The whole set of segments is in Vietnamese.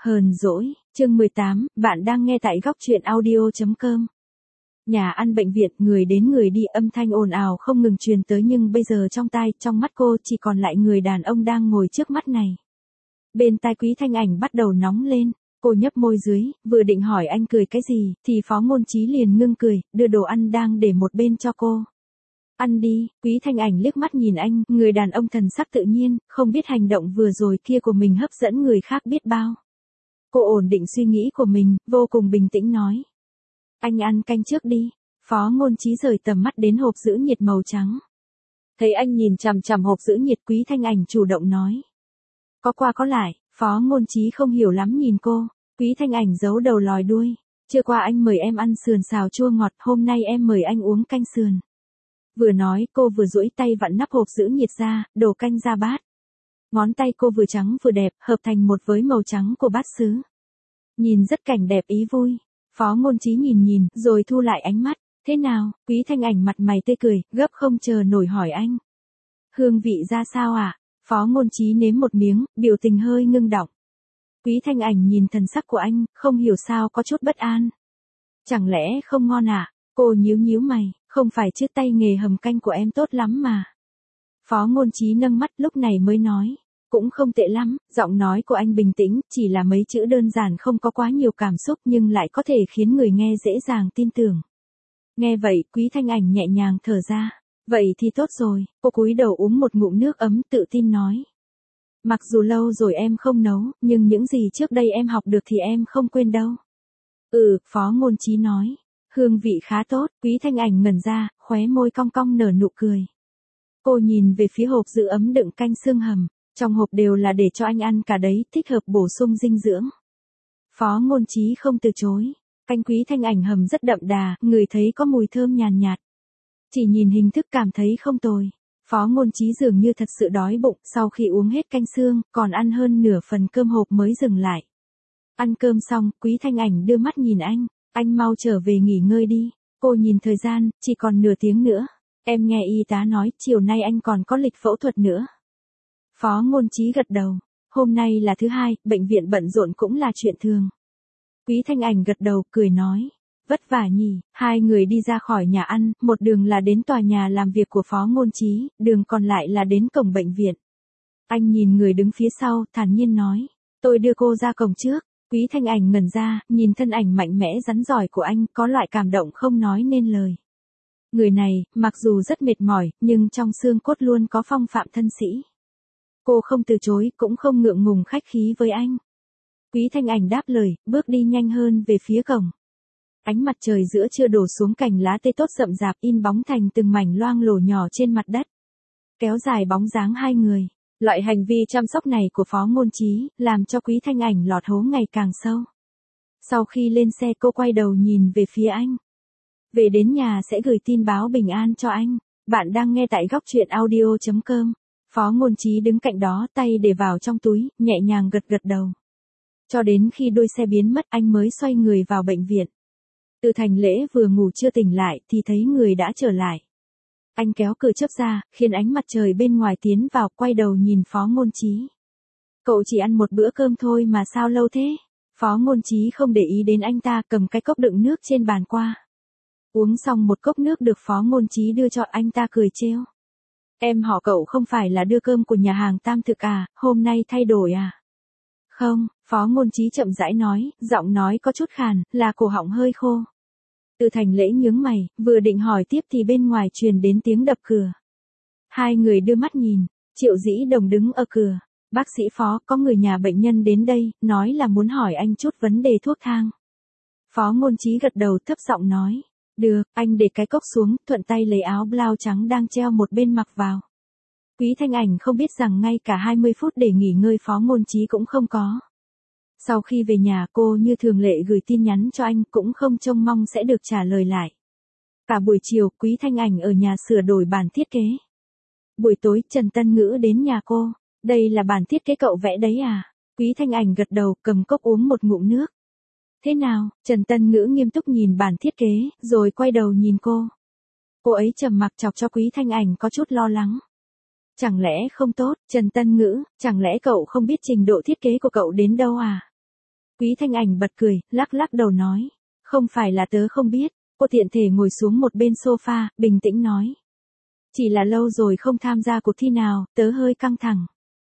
Hờn dỗi, chương 18, bạn đang nghe tại góc truyện audio.com. Nhà ăn bệnh viện, người đến người đi, âm thanh ồn ào không ngừng truyền tới, nhưng bây giờ trong tai, trong mắt cô chỉ còn lại người đàn ông đang ngồi trước mắt này. Bên tai Quý Thanh Ảnh bắt đầu nóng lên, cô nhấp môi dưới, vừa định hỏi anh cười cái gì, thì Phó Ngôn Chí liền ngưng cười, đưa đồ ăn đang để một bên cho cô. Ăn đi. Quý Thanh Ảnh liếc mắt nhìn anh, người đàn ông thần sắc tự nhiên, không biết hành động vừa rồi kia của mình hấp dẫn người khác biết bao. Cô ổn định suy nghĩ của mình, vô cùng bình tĩnh nói. Anh ăn canh trước đi. Phó Ngôn Chí rời tầm mắt đến hộp giữ nhiệt màu trắng. Thấy anh nhìn chằm chằm hộp giữ nhiệt, Quý Thanh Ảnh chủ động nói. Có qua có lại. Phó Ngôn Chí không hiểu lắm nhìn cô. Quý Thanh Ảnh giấu đầu lòi đuôi. Trưa qua anh mời em ăn sườn xào chua ngọt, hôm nay em mời anh uống canh sườn. Vừa nói cô vừa duỗi tay vặn nắp hộp giữ nhiệt ra, đổ canh ra bát. Ngón tay cô vừa trắng vừa đẹp, hợp thành một với màu trắng của bát sứ. Nhìn rất cảnh đẹp ý vui. Phó Ngôn Chí nhìn, rồi thu lại ánh mắt. Thế nào? Quý Thanh Ảnh mặt mày tươi cười, gấp không chờ nổi hỏi anh. Hương vị ra sao ạ? Phó Ngôn Chí nếm một miếng, biểu tình hơi ngưng đọng. Quý Thanh Ảnh nhìn thần sắc của anh, không hiểu sao có chút bất an. Chẳng lẽ không ngon ạ? Cô nhíu mày, không phải chứ, tay nghề hầm canh của em tốt lắm mà. Phó Ngôn Chí nâng mắt lúc này mới nói. Cũng không tệ lắm, giọng nói của anh bình tĩnh, chỉ là mấy chữ đơn giản không có quá nhiều cảm xúc nhưng lại có thể khiến người nghe dễ dàng tin tưởng. Nghe vậy, Quý Thanh Ảnh nhẹ nhàng thở ra. Vậy thì tốt rồi, cô cúi đầu uống một ngụm nước ấm, tự tin nói. Mặc dù lâu rồi em không nấu, nhưng những gì trước đây em học được thì em không quên đâu. Phó Ngôn Chí nói. Hương vị khá tốt. Quý Thanh Ảnh ngẩn ra, khóe môi cong cong nở nụ cười. Cô nhìn về phía hộp giữ ấm đựng canh xương hầm. Trong hộp đều là để cho anh ăn cả đấy, thích hợp bổ sung dinh dưỡng. Phó Ngôn Chí không từ chối. Canh Quý Thanh Ảnh hầm rất đậm đà, người thấy có mùi thơm nhàn nhạt. Chỉ nhìn hình thức cảm thấy không tồi. Phó Ngôn Chí dường như thật sự đói bụng, sau khi uống hết canh xương, còn ăn hơn nửa phần cơm hộp mới dừng lại. Ăn cơm xong, Quý Thanh Ảnh đưa mắt nhìn anh mau trở về nghỉ ngơi đi. Cô nhìn thời gian, chỉ còn nửa tiếng nữa. Em nghe y tá nói, chiều nay anh còn có lịch phẫu thuật nữa. Phó Ngôn Chí gật đầu. Hôm nay là thứ hai, bệnh viện bận rộn cũng là chuyện thường. Quý Thanh Ảnh gật đầu, cười nói. Vất vả nhỉ. Hai người đi ra khỏi nhà ăn, một đường là đến tòa nhà làm việc của Phó Ngôn Chí, đường còn lại là đến cổng bệnh viện. Anh nhìn người đứng phía sau, thản nhiên nói. Tôi đưa cô ra cổng trước. Quý Thanh Ảnh ngẩn ra, nhìn thân ảnh mạnh mẽ rắn giỏi của anh, có loại cảm động không nói nên lời. Người này, mặc dù rất mệt mỏi, nhưng trong xương cốt luôn có phong phạm thân sĩ. Cô không từ chối, cũng không ngượng ngùng khách khí với anh. Quý Thanh Ảnh đáp lời, bước đi nhanh hơn về phía cổng. Ánh mặt trời giữa trưa đổ xuống cành lá tê tốt rậm rạp, in bóng thành từng mảnh loang lổ nhỏ trên mặt đất. Kéo dài bóng dáng hai người. Loại hành vi chăm sóc này của Phó Ngôn Chí, làm cho Quý Thanh Ảnh lọt hố ngày càng sâu. Sau khi lên xe, cô quay đầu nhìn về phía anh. Về đến nhà sẽ gửi tin báo bình an cho anh. Bạn đang nghe tại góc truyện audio.com. Phó Ngôn Chí đứng cạnh đó, tay để vào trong túi, nhẹ nhàng gật đầu. Cho đến khi đuôi xe biến mất, anh mới xoay người vào bệnh viện. Từ Thành Lễ vừa ngủ chưa tỉnh lại thì thấy người đã trở lại. Anh kéo cửa chớp ra, khiến ánh mặt trời bên ngoài tiến vào, quay đầu nhìn Phó Ngôn Chí. Cậu chỉ ăn một bữa cơm thôi mà sao lâu thế? Phó Ngôn Chí không để ý đến anh ta, cầm cái cốc đựng nước trên bàn qua. Uống xong một cốc nước được Phó Ngôn Chí đưa cho, anh ta cười trêu. Em họ cậu không phải là đưa cơm của nhà hàng Tam Thực à, hôm nay thay đổi à? Không, Phó Ngôn Chí chậm rãi nói, giọng nói có chút khàn, là cổ họng hơi khô. Từ Thành Lễ nhướng mày, vừa định hỏi tiếp thì bên ngoài truyền đến tiếng đập cửa. Hai người đưa mắt nhìn, Triệu Dĩ Đồng đứng ở cửa. Bác sĩ Phó, có người nhà bệnh nhân đến đây, nói là muốn hỏi anh chút vấn đề thuốc thang. Phó Ngôn Chí gật đầu, thấp giọng nói. Được, anh để cái cốc xuống, thuận tay lấy áo blau trắng đang treo một bên mặc vào. Quý Thanh Ảnh không biết rằng ngay cả 20 phút để nghỉ ngơi Phó Ngôn Chí cũng không có. Sau khi về nhà, cô như thường lệ gửi tin nhắn cho anh, cũng không trông mong sẽ được trả lời lại. Cả buổi chiều, Quý Thanh Ảnh ở nhà sửa đổi bản thiết kế. Buổi tối, Trần Tân Ngữ đến nhà cô. Đây là bản thiết kế cậu vẽ đấy à? Quý Thanh Ảnh gật đầu, cầm cốc uống một ngụm nước. Thế nào? Trần Tân Ngữ nghiêm túc nhìn bản thiết kế, rồi quay đầu nhìn cô. Cô ấy trầm mặc, chọc cho Quý Thanh Ảnh có chút lo lắng. Chẳng lẽ không tốt, Trần Tân Ngữ, chẳng lẽ cậu không biết trình độ thiết kế của cậu đến đâu à? Quý Thanh Ảnh bật cười, lắc lắc đầu nói. Không phải là tớ không biết. Cô tiện thể ngồi xuống một bên sofa, bình tĩnh nói. Chỉ là lâu rồi không tham gia cuộc thi nào, tớ hơi căng thẳng.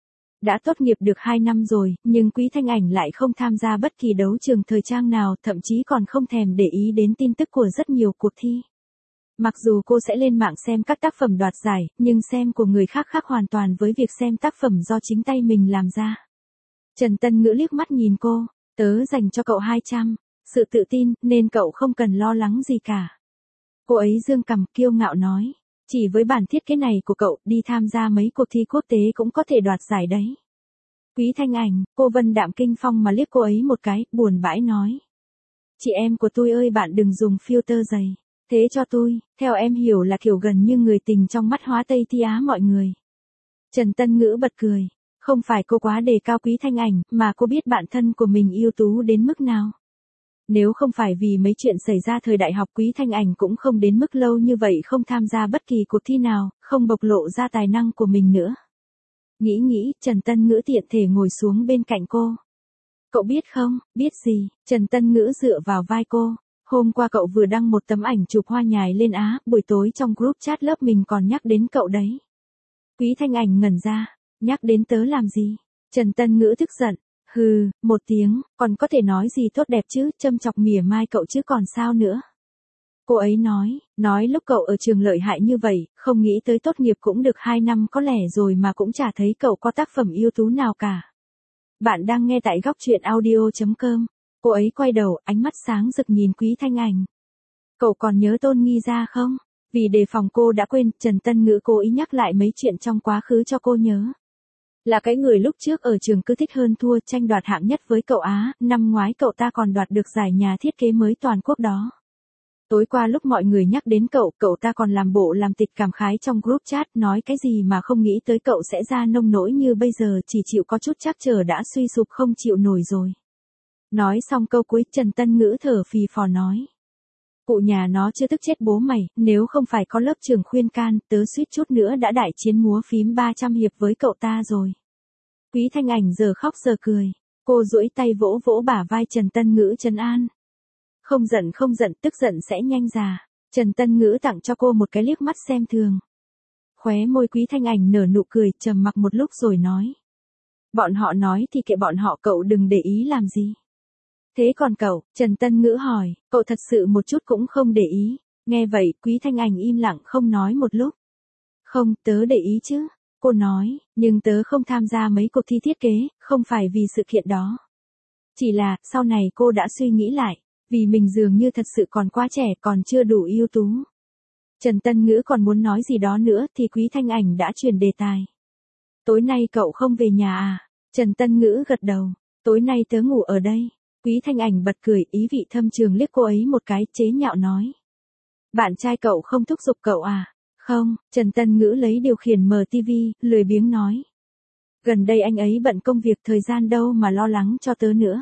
Đã tốt nghiệp được 2 năm rồi, nhưng Quý Thanh Ảnh lại không tham gia bất kỳ đấu trường thời trang nào, thậm chí còn không thèm để ý đến tin tức của rất nhiều cuộc thi. Mặc dù cô sẽ lên mạng xem các tác phẩm đoạt giải, nhưng xem của người khác khác hoàn toàn với việc xem tác phẩm do chính tay mình làm ra. Trần Tân Ngữ liếc mắt nhìn cô, tớ dành cho cậu 200, sự tự tin, nên cậu không cần lo lắng gì cả. Cô ấy giương cằm kiêu ngạo nói, chỉ với bản thiết kế này của cậu, đi tham gia mấy cuộc thi quốc tế cũng có thể đoạt giải đấy. Quý Thanh Ảnh, cô Vân đạm kinh phong mà liếc cô ấy một cái, buồn bã nói. Chị em của tôi ơi, bạn đừng dùng filter dày. Thế cho tôi, theo em hiểu là kiểu gần như người tình trong mắt Hóa Tây Thi Á mọi người. Trần Tân Ngữ bật cười. Không phải cô quá đề cao Quý Thanh Ảnh, mà cô biết bản thân của mình ưu tú đến mức nào. Nếu không phải vì mấy chuyện xảy ra thời đại học, Quý Thanh Ảnh cũng không đến mức lâu như vậy không tham gia bất kỳ cuộc thi nào, không bộc lộ ra tài năng của mình nữa. Nghĩ, Trần Tân Ngữ tiện thể ngồi xuống bên cạnh cô. Cậu biết không, biết gì? Trần Tân Ngữ dựa vào vai cô. Hôm qua cậu vừa đăng một tấm ảnh chụp hoa nhài lên Á, buổi tối trong group chat lớp mình còn nhắc đến cậu đấy. Quý Thanh Ảnh ngẩn ra, nhắc đến tớ làm gì? Trần Tân Ngữ tức giận, hừ, một tiếng, còn có thể nói gì tốt đẹp chứ, châm chọc mỉa mai cậu chứ còn sao nữa. Cô ấy nói lúc cậu ở trường lợi hại như vậy, không nghĩ tới tốt nghiệp cũng được 2 năm có lẽ rồi mà cũng chả thấy cậu có tác phẩm ưu tú nào cả. Bạn đang nghe tại góc truyện audio.com. Cô ấy quay đầu, ánh mắt sáng rực nhìn Quý Thanh Ảnh. Cậu còn nhớ Tôn Nghi Gia không? Vì đề phòng cô đã quên, Trần Tân Ngữ cố ý nhắc lại mấy chuyện trong quá khứ cho cô nhớ. Là cái người lúc trước ở trường cứ thích hơn thua, tranh đoạt hạng nhất với cậu Á, năm ngoái cậu ta còn đoạt được giải nhà thiết kế mới toàn quốc đó. Tối qua lúc mọi người nhắc đến cậu, cậu ta còn làm bộ làm tịch cảm khái trong group chat, nói cái gì mà không nghĩ tới cậu sẽ ra nông nỗi như bây giờ, chỉ chịu có chút trắc trở đã suy sụp không chịu nổi rồi. Nói xong câu cuối, Trần Tân Ngữ thở phì phò nói. Cụ nhà nó chưa tức chết bố mày, nếu không phải có lớp trưởng khuyên can, tớ suýt chút nữa đã đại chiến múa phím 300 hiệp với cậu ta rồi. Quý Thanh Ảnh giờ khóc giờ cười, cô duỗi tay vỗ vỗ bả vai Trần Tân Ngữ trấn an. Không giận, tức giận sẽ nhanh già. Trần Tân Ngữ tặng cho cô một cái liếc mắt xem thường. Khóe môi Quý Thanh Ảnh nở nụ cười, trầm mặc một lúc rồi nói. Bọn họ nói thì kệ bọn họ, cậu đừng để ý làm gì. Thế còn cậu, Trần Tân Ngữ hỏi, cậu thật sự một chút cũng không để ý. Nghe vậy, Quý Thanh Ảnh im lặng không nói một lúc. Không, tớ để ý chứ. Cô nói, nhưng tớ không tham gia mấy cuộc thi thiết kế, không phải vì sự kiện đó. Chỉ là, sau này cô đã suy nghĩ lại, vì mình dường như thật sự còn quá trẻ, còn chưa đủ ưu tú. Trần Tân Ngữ còn muốn nói gì đó nữa thì Quý Thanh Ảnh đã chuyển đề tài. Tối nay cậu không về nhà à? Trần Tân Ngữ gật đầu, tối nay tớ ngủ ở đây. Quý Thanh Ảnh bật cười, ý vị thâm trường liếc cô ấy một cái, chế nhạo nói. Bạn trai cậu không thúc giục cậu à? Không, Trần Tân Ngữ lấy điều khiển mở TV, lười biếng nói. Gần đây anh ấy bận công việc, thời gian đâu mà lo lắng cho tớ nữa.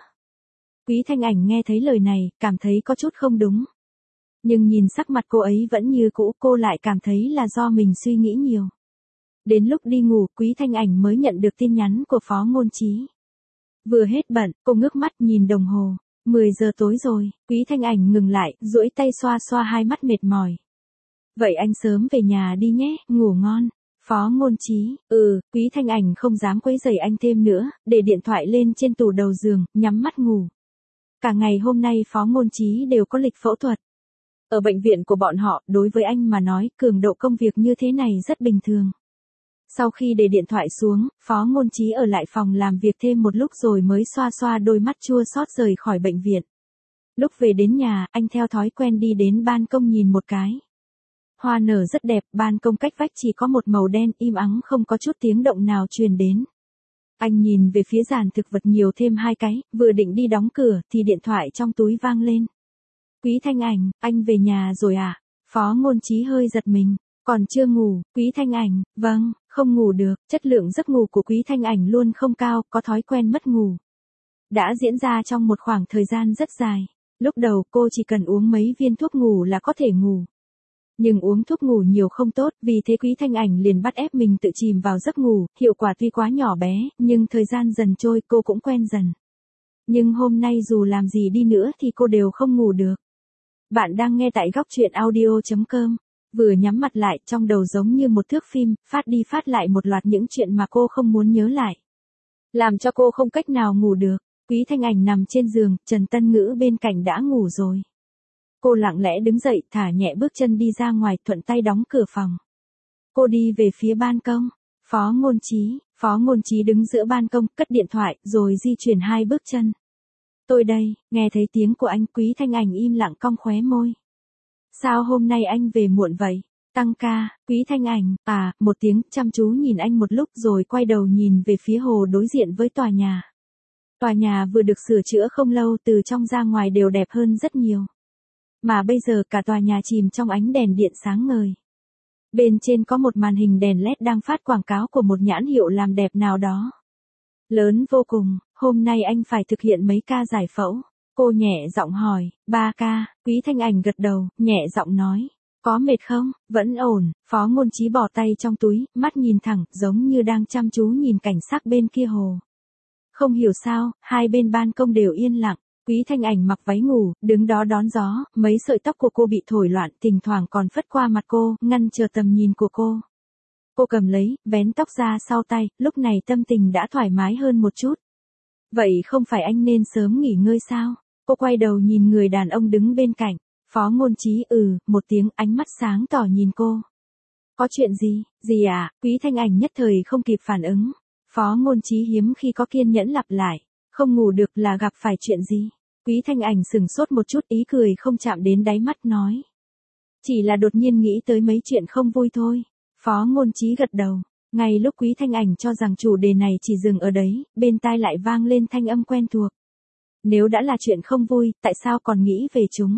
Quý Thanh Ảnh nghe thấy lời này, cảm thấy có chút không đúng. Nhưng nhìn sắc mặt cô ấy vẫn như cũ, cô lại cảm thấy là do mình suy nghĩ nhiều. Đến lúc đi ngủ, Quý Thanh Ảnh mới nhận được tin nhắn của Phó Ngôn Trí. Vừa hết bận, cô ngước mắt nhìn đồng hồ. 10 giờ tối rồi, Quý Thanh Ảnh ngừng lại, duỗi tay xoa xoa hai mắt mệt mỏi. Vậy anh sớm về nhà đi nhé, ngủ ngon. Phó Ngôn Trí, Quý Thanh Ảnh không dám quấy rầy anh thêm nữa, để điện thoại lên trên tủ đầu giường, nhắm mắt ngủ. Cả ngày hôm nay Phó Ngôn Trí đều có lịch phẫu thuật. Ở bệnh viện của bọn họ, đối với anh mà nói, cường độ công việc như thế này rất bình thường. Sau khi để điện thoại xuống, Phó Ngôn Trí ở lại phòng làm việc thêm một lúc rồi mới xoa xoa đôi mắt chua xót rời khỏi bệnh viện. Lúc về đến nhà, anh theo thói quen đi đến ban công nhìn một cái. Hoa nở rất đẹp, ban công cách vách chỉ có một màu đen im ắng, không có chút tiếng động nào truyền đến. Anh nhìn về phía giàn thực vật nhiều thêm 2 cái, vừa định đi đóng cửa thì điện thoại trong túi vang lên. Quý Thanh Ảnh, anh về nhà rồi à? Phó Ngôn Trí hơi giật mình. Còn chưa ngủ, Quý Thanh Ảnh, vâng, không ngủ được, chất lượng giấc ngủ của Quý Thanh Ảnh luôn không cao, có thói quen mất ngủ. Đã diễn ra trong một khoảng thời gian rất dài. Lúc đầu cô chỉ cần uống mấy viên thuốc ngủ là có thể ngủ. Nhưng uống thuốc ngủ nhiều không tốt, vì thế Quý Thanh Ảnh liền bắt ép mình tự chìm vào giấc ngủ, hiệu quả tuy quá nhỏ bé, nhưng thời gian dần trôi cô cũng quen dần. Nhưng hôm nay dù làm gì đi nữa thì cô đều không ngủ được. Bạn đang nghe tại góc chuyện audio.com. Vừa nhắm mặt lại, trong đầu giống như một thước phim, phát đi phát lại một loạt những chuyện mà cô không muốn nhớ lại. Làm cho cô không cách nào ngủ được. Quý Thanh Ảnh nằm trên giường, Trần Tân Ngữ bên cạnh đã ngủ rồi. Cô lặng lẽ đứng dậy, thả nhẹ bước chân đi ra ngoài, thuận tay đóng cửa phòng. Cô đi về phía ban công. Phó Ngôn Chí đứng giữa ban công, cất điện thoại, rồi di chuyển 2 bước chân. Tôi đây, nghe thấy tiếng của anh. Quý Thanh Ảnh im lặng cong khóe môi. Sao hôm nay anh về muộn vậy? Tăng ca. Quý Thanh Ảnh, một tiếng, chăm chú nhìn anh một lúc rồi quay đầu nhìn về phía hồ đối diện với tòa nhà. Tòa nhà vừa được sửa chữa không lâu, từ trong ra ngoài đều đẹp hơn rất nhiều. Mà bây giờ cả tòa nhà chìm trong ánh đèn điện sáng ngời. Bên trên có một màn hình đèn LED đang phát quảng cáo của một nhãn hiệu làm đẹp nào đó. Lớn vô cùng, hôm nay anh phải thực hiện mấy ca giải phẫu. Cô nhẹ giọng hỏi, 3 ca, Quý Thanh Ảnh gật đầu, nhẹ giọng nói. Có mệt không? Vẫn ổn. Phó Ngôn Chí bỏ tay trong túi, mắt nhìn thẳng, giống như đang chăm chú nhìn cảnh sắc bên kia hồ. Không hiểu sao, hai bên ban công đều yên lặng. Quý Thanh Ảnh mặc váy ngủ, đứng đó đón gió, mấy sợi tóc của cô bị thổi loạn, thỉnh thoảng còn phất qua mặt cô, ngăn trở tầm nhìn của cô. Cô cầm lấy, vén tóc ra sau tay, lúc này tâm tình đã thoải mái hơn một chút. Vậy không phải anh nên sớm nghỉ ngơi sao? Cô quay đầu nhìn người đàn ông đứng bên cạnh. Phó Ngôn Chí một tiếng, ánh mắt sáng tỏ nhìn cô. Có chuyện gì? Gì à? Quý Thanh Ảnh nhất thời không kịp phản ứng. Phó Ngôn Chí hiếm khi có kiên nhẫn lặp lại. Không ngủ được là gặp phải chuyện gì? Quý Thanh Ảnh sừng sốt một chút, ý cười không chạm đến đáy mắt nói. Chỉ là đột nhiên nghĩ tới mấy chuyện không vui thôi. Phó Ngôn Chí gật đầu. Ngay lúc Quý Thanh Ảnh cho rằng chủ đề này chỉ dừng ở đấy, bên tai lại vang lên thanh âm quen thuộc. Nếu đã là chuyện không vui, tại sao còn nghĩ về chúng?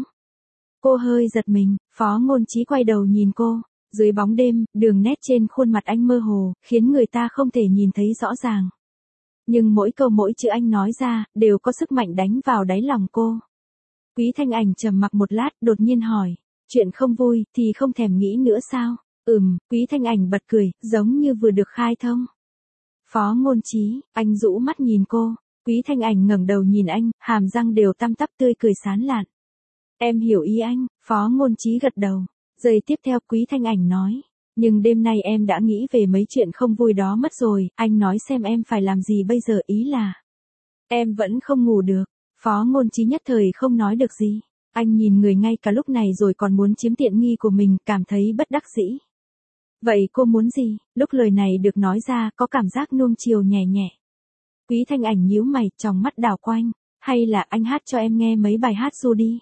Cô hơi giật mình, Phó Ngôn Chí quay đầu nhìn cô. Dưới bóng đêm, đường nét trên khuôn mặt anh mơ hồ, khiến người ta không thể nhìn thấy rõ ràng. Nhưng mỗi câu mỗi chữ anh nói ra, đều có sức mạnh đánh vào đáy lòng cô. Quý Thanh Ảnh trầm mặc một lát, đột nhiên hỏi. Chuyện không vui, thì không thèm nghĩ nữa sao? Quý Thanh Ảnh bật cười, giống như vừa được khai thông. Phó Ngôn Chí, anh rũ mắt nhìn cô. Quý Thanh Ảnh ngẩng đầu nhìn anh, hàm răng đều tăm tắp tươi cười sán lạn. Em hiểu ý anh. Phó Ngôn Chí gật đầu. Giây tiếp theo Quý Thanh Ảnh nói. Nhưng đêm nay em đã nghĩ về mấy chuyện không vui đó mất rồi, anh nói xem em phải làm gì bây giờ, ý là. Em vẫn không ngủ được. Phó Ngôn Chí nhất thời không nói được gì. Anh nhìn người ngay cả lúc này rồi còn muốn chiếm tiện nghi của mình, cảm thấy bất đắc dĩ. Vậy cô muốn gì? Lúc lời này được nói ra, có cảm giác nuông chiều nhẹ nhẹ. Quý Thanh Ảnh nhíu mày, tròng mắt đảo quanh. Hay là anh hát cho em nghe mấy bài hát ru đi.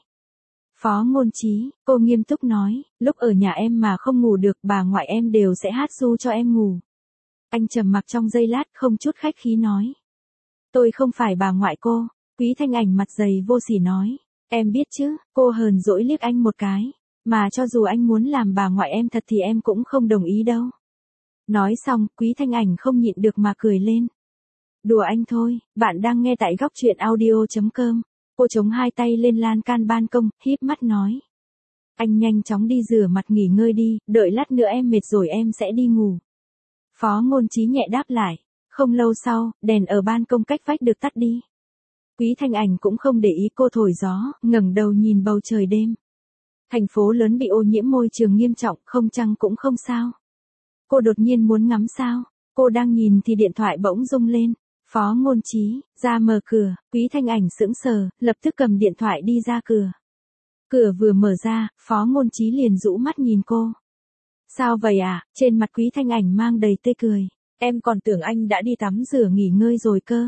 Phó Ngôn Chí, cô nghiêm túc nói, lúc ở nhà em mà không ngủ được, bà ngoại em đều sẽ hát ru cho em ngủ. Anh trầm mặc trong giây lát, không chút khách khí nói. Tôi không phải bà ngoại cô. Quý Thanh Ảnh mặt dày vô sỉ nói. Em biết chứ. Cô hờn dỗi liếc anh một cái. Mà cho dù anh muốn làm bà ngoại em thật thì em cũng không đồng ý đâu. Nói xong, Quý Thanh Ảnh không nhịn được mà cười lên. Đùa anh thôi. Bạn đang nghe tại góc chuyện audio.com. Cô chống hai tay lên lan can ban công, híp mắt nói. Anh nhanh chóng đi rửa mặt nghỉ ngơi đi, đợi lát nữa em mệt rồi em sẽ đi ngủ. Phó Ngôn Chí nhẹ đáp lại. Không lâu sau, đèn ở ban công cách vách được tắt đi. Quý Thanh Ảnh cũng không để ý cô thổi gió, ngẩng đầu nhìn bầu trời đêm. Thành phố lớn bị ô nhiễm môi trường nghiêm trọng, không trăng cũng không sao. Cô đột nhiên muốn ngắm sao. Cô đang nhìn thì điện thoại bỗng rung lên. Phó Ngôn Chí, ra mở cửa. Quý Thanh Ảnh sững sờ, lập tức cầm điện thoại đi ra cửa. Cửa vừa mở ra, Phó Ngôn Chí liền rũ mắt nhìn cô. Sao vậy à? Trên mặt Quý Thanh Ảnh mang đầy tươi cười. Em còn tưởng anh đã đi tắm rửa nghỉ ngơi rồi cơ.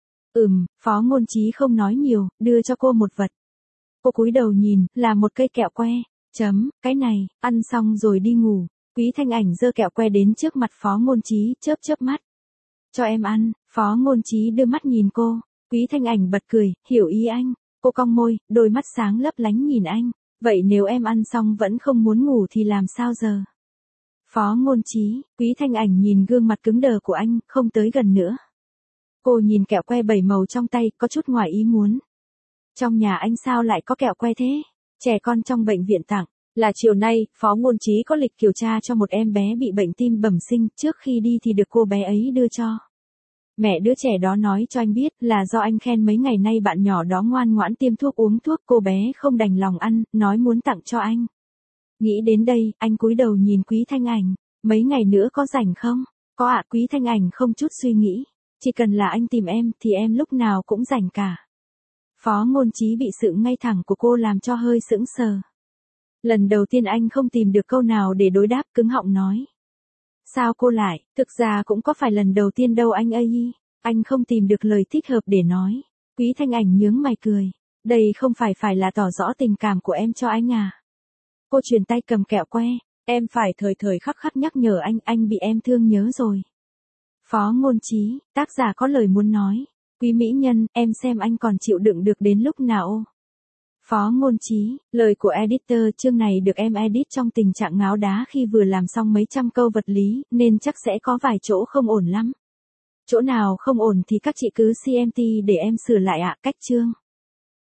Phó Ngôn Chí không nói nhiều, đưa cho cô một vật. Cô cúi đầu nhìn, là một cây kẹo que. Cái này, ăn xong rồi đi ngủ. Quý Thanh Ảnh giơ kẹo que đến trước mặt Phó Ngôn Chí, chớp mắt. Cho em ăn. Phó Ngôn Chí đưa mắt nhìn cô. Quý Thanh Ảnh bật cười, hiểu ý anh. Cô cong môi, đôi mắt sáng lấp lánh nhìn anh. Vậy nếu em ăn xong vẫn không muốn ngủ thì làm sao giờ? Phó Ngôn Chí, Quý Thanh Ảnh nhìn gương mặt cứng đờ của anh, không tới gần nữa. Cô nhìn kẹo que 7 màu trong tay, có chút ngoài ý muốn. Trong nhà anh sao lại có kẹo que thế? Trẻ con trong bệnh viện tặng. Là chiều nay, Phó Ngôn Chí có lịch kiểm tra cho một em bé bị bệnh tim bẩm sinh, trước khi đi thì được cô bé ấy đưa cho. Mẹ đứa trẻ đó nói cho anh biết là do anh khen mấy ngày nay bạn nhỏ đó ngoan ngoãn tiêm thuốc uống thuốc, cô bé không đành lòng ăn, nói muốn tặng cho anh. Nghĩ đến đây, anh cúi đầu nhìn Quý Thanh Ảnh. Mấy ngày nữa có rảnh không? Có ạ. Quý Thanh Ảnh không chút suy nghĩ. Chỉ cần là anh tìm em thì em lúc nào cũng rảnh cả. Phó Ngôn Chí bị sự ngay thẳng của cô làm cho hơi sững sờ. Lần đầu tiên anh không tìm được câu nào để đối đáp, cứng họng nói. Sao cô lại, thực ra cũng có phải lần đầu tiên đâu anh ơi. Anh không tìm được lời thích hợp để nói. Quý Thanh Ảnh nhướng mày cười. Đây không phải là tỏ rõ tình cảm của em cho anh à? Cô chuyển tay cầm kẹo que. Em phải thời thời khắc khắc nhắc nhở anh bị em thương nhớ rồi. Phó Ngôn Chí, tác giả có lời muốn nói. Quý mỹ nhân, em xem anh còn chịu đựng được đến lúc nào? Phó Ngôn Chí, lời của editor chương này được em edit trong tình trạng ngáo đá khi vừa làm xong mấy trăm câu vật lý, nên chắc sẽ có vài chỗ không ổn lắm. Chỗ nào không ổn thì các chị cứ CMT để em sửa lại ạ. Cách chương.